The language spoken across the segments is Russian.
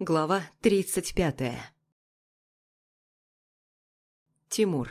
Глава 35. Тимур.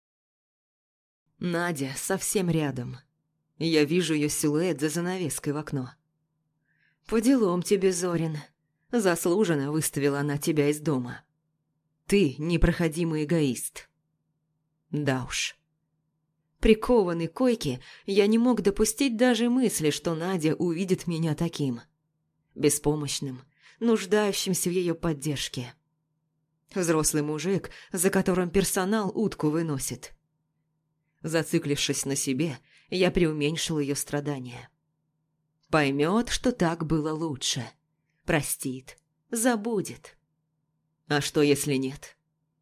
Надя совсем рядом. Я вижу ее силуэт за занавеской в окно. «По делам тебе, Зорин. Заслуженно выставила она тебя из дома. Ты непроходимый эгоист». Да уж. Прикованный к койке, я не мог допустить даже мысли, что Надя увидит меня таким. Беспомощным, нуждающимся в ее поддержке. Взрослый мужик, за которым персонал утку выносит. Зациклившись на себе, я преуменьшил ее страдания. Поймет, что так было лучше. Простит, забудет. А что, если нет?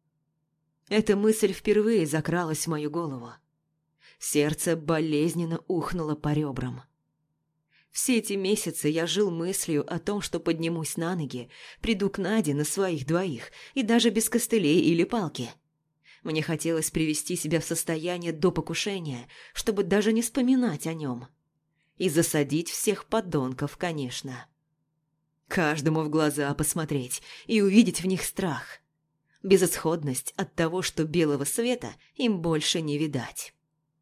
Эта мысль впервые закралась в мою голову. Сердце болезненно ухнуло по ребрам. Все эти месяцы я жил мыслью о том, что поднимусь на ноги, приду к Наде на своих двоих, и даже без костылей или палки. Мне хотелось привести себя в состояние до покушения, чтобы даже не вспоминать о нем. И засадить всех подонков, конечно. Каждому в глаза посмотреть и увидеть в них страх. Безысходность от того, что белого света им больше не видать.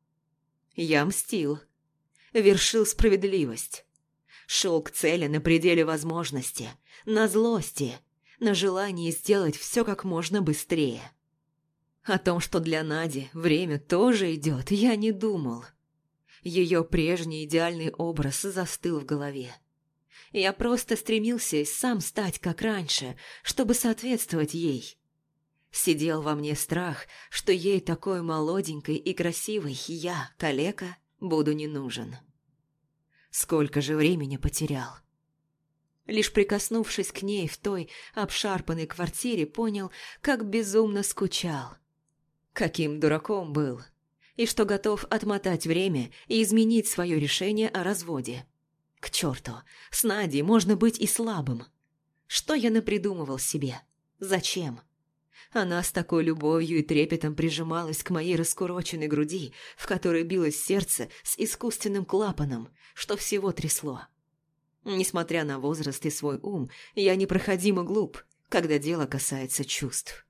Я мстил. Вершил справедливость. Шел к цели на пределе возможности, на злости, на желании сделать все как можно быстрее. О том, что для Нади время тоже идет, я не думал. Ее прежний идеальный образ застыл в голове. Я просто стремился и сам стать как раньше, чтобы соответствовать ей. Сидел во мне страх, что ей такой молоденькой и красивой я, калека, буду не нужен. Сколько же времени потерял. Лишь прикоснувшись к ней в той обшарпанной квартире, понял, как безумно скучал. Каким дураком был. И что готов отмотать время и изменить свое решение о разводе. К черту, с Надей можно быть и слабым. Что я напридумывал себе? Зачем? Она с такой любовью и трепетом прижималась к моей раскуроченной груди, в которой билось сердце с искусственным клапаном, что всего трясло. Несмотря на возраст и свой ум, я непроходимо глуп, когда дело касается чувств.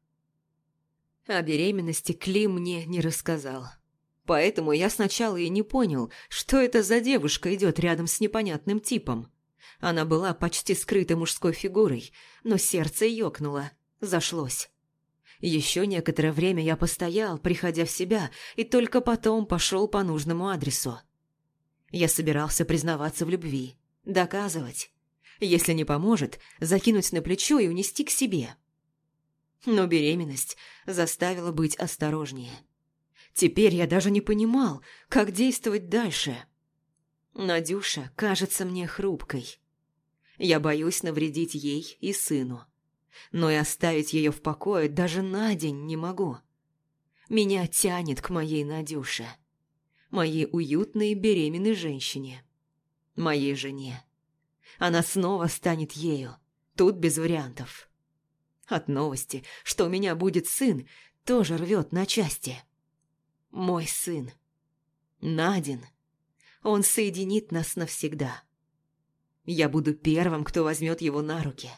О беременности Клим мне не рассказал. Поэтому я сначала и не понял, что это за девушка идет рядом с непонятным типом. Она была почти скрытой мужской фигурой, но сердце ёкнуло, зашлось. Еще некоторое время я постоял, приходя в себя, и только потом пошел по нужному адресу. Я собирался признаваться в любви, доказывать. Если не поможет, закинуть на плечо и унести к себе. Но беременность заставила быть осторожнее. Теперь я даже не понимал, как действовать дальше. Надюша кажется мне хрупкой. Я боюсь навредить ей и сыну. Но и оставить ее в покое даже на день не могу. Меня тянет к моей Надюше. Моей уютной беременной женщине. Моей жене. Она снова станет ею. Тут без вариантов. От новости, что у меня будет сын, тоже рвет на части. Мой сын. Надин. Он соединит нас навсегда. Я буду первым, кто возьмет его на руки.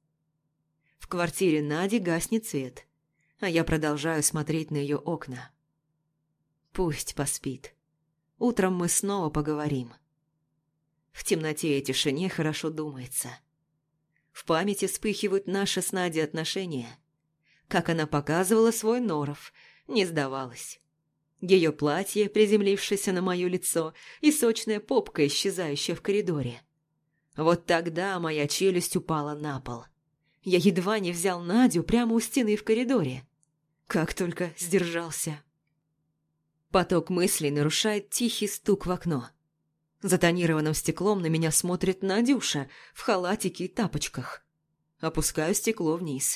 В квартире Нади гаснет свет, а я продолжаю смотреть на ее окна. Пусть поспит. Утром мы снова поговорим. В темноте и тишине хорошо думается. В памяти вспыхивают наши с Надей отношения. Как она показывала свой норов, не сдавалась. Ее платье, приземлившееся на мое лицо, и сочная попка, исчезающая в коридоре. Вот тогда моя челюсть упала на пол. Я едва не взял Надю прямо у стены в коридоре. Как только сдержался. Поток мыслей нарушает тихий стук в окно. За тонированным стеклом на меня смотрит Надюша в халатике и тапочках. Опускаю стекло вниз.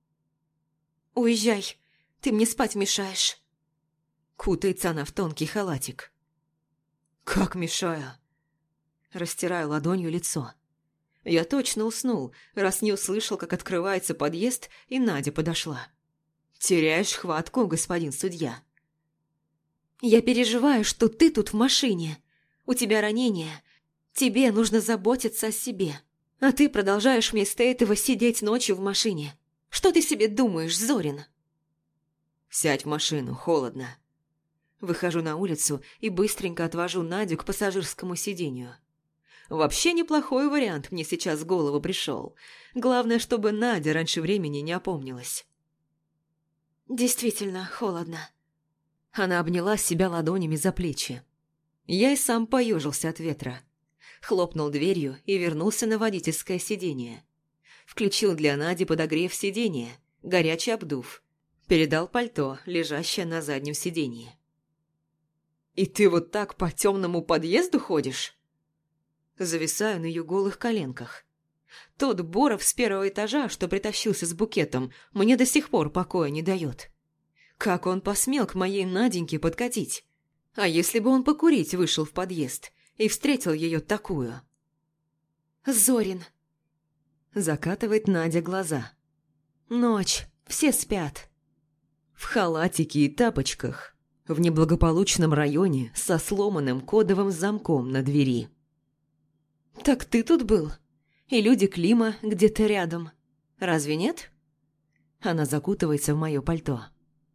«Уезжай, ты мне спать мешаешь». Кутается она в тонкий халатик. «Как мешаю?» Растираю ладонью лицо. Я точно уснул, раз не услышал, как открывается подъезд, и Надя подошла. «Теряешь хватку, господин судья». «Я переживаю, что ты тут в машине. У тебя ранение. Тебе нужно заботиться о себе. А ты продолжаешь вместо этого сидеть ночью в машине. Что ты себе думаешь, Зорин? Сядь в машину, холодно. Выхожу на улицу и быстренько отвожу Надю к пассажирскому сиденью. Вообще неплохой вариант мне сейчас в голову пришел. Главное, чтобы Надя раньше времени не опомнилась. Действительно холодно. Она обняла себя ладонями за плечи. Я и сам поежился от ветра. Хлопнул дверью и вернулся на водительское сиденье. Включил для Нади подогрев сиденья, горячий обдув. Передал пальто, лежащее на заднем сиденье. «И ты вот так по темному подъезду ходишь?» Зависаю на ее голых коленках. Тот Боров с первого этажа, что притащился с букетом, мне до сих пор покоя не дает. Как он посмел к моей Наденьке подкатить? А если бы он покурить вышел в подъезд и встретил ее такую? «Зорин!» Закатывает Надя глаза. «Ночь, все спят». В халатике и тапочках, в неблагополучном районе со сломанным кодовым замком на двери. «Так ты тут был? И люди Клима где-то рядом. Разве нет?» Она закутывается в мое пальто.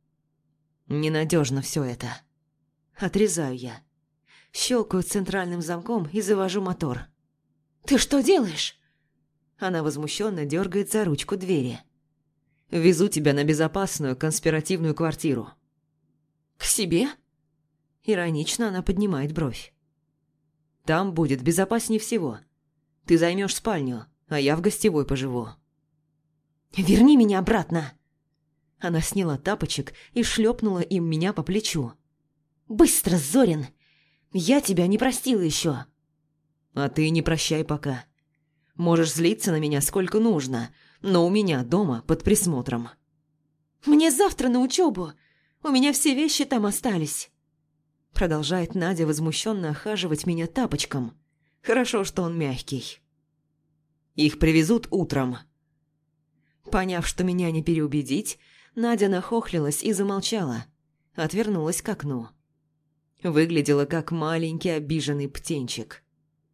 Ненадежно все это. Отрезаю я. Щелкаю центральным замком и завожу мотор. «Ты что делаешь?» Она возмущенно дергает за ручку двери. «Везу тебя на безопасную конспиративную квартиру». «К себе?» Иронично она поднимает бровь. «Там будет безопаснее всего. Ты займешь спальню, а я в гостевой поживу». «Верни меня обратно!» Она сняла тапочек и шлепнула им меня по плечу. «Быстро, Зорин! Я тебя не простила еще!» «А ты не прощай пока. Можешь злиться на меня сколько нужно, но у меня дома под присмотром». «Мне завтра на учебу. У меня все вещи там остались». Продолжает Надя возмущенно охаживать меня тапочком. Хорошо, что он мягкий. «Их привезут утром». Поняв, что меня не переубедить, Надя нахохлилась и замолчала. Отвернулась к окну. Выглядела как маленький обиженный птенчик.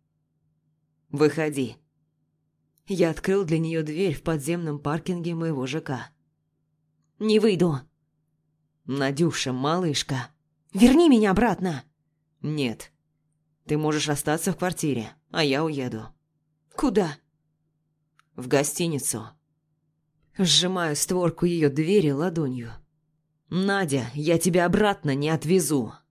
«Выходи». Я открыл для нее дверь в подземном паркинге моего ЖК. «Не выйду». «Надюша, малышка». «Верни меня обратно». «Нет. Ты можешь остаться в квартире, а я уеду». «Куда?» «В гостиницу». Сжимаю створку ее двери ладонью. «Надя, я тебя обратно не отвезу».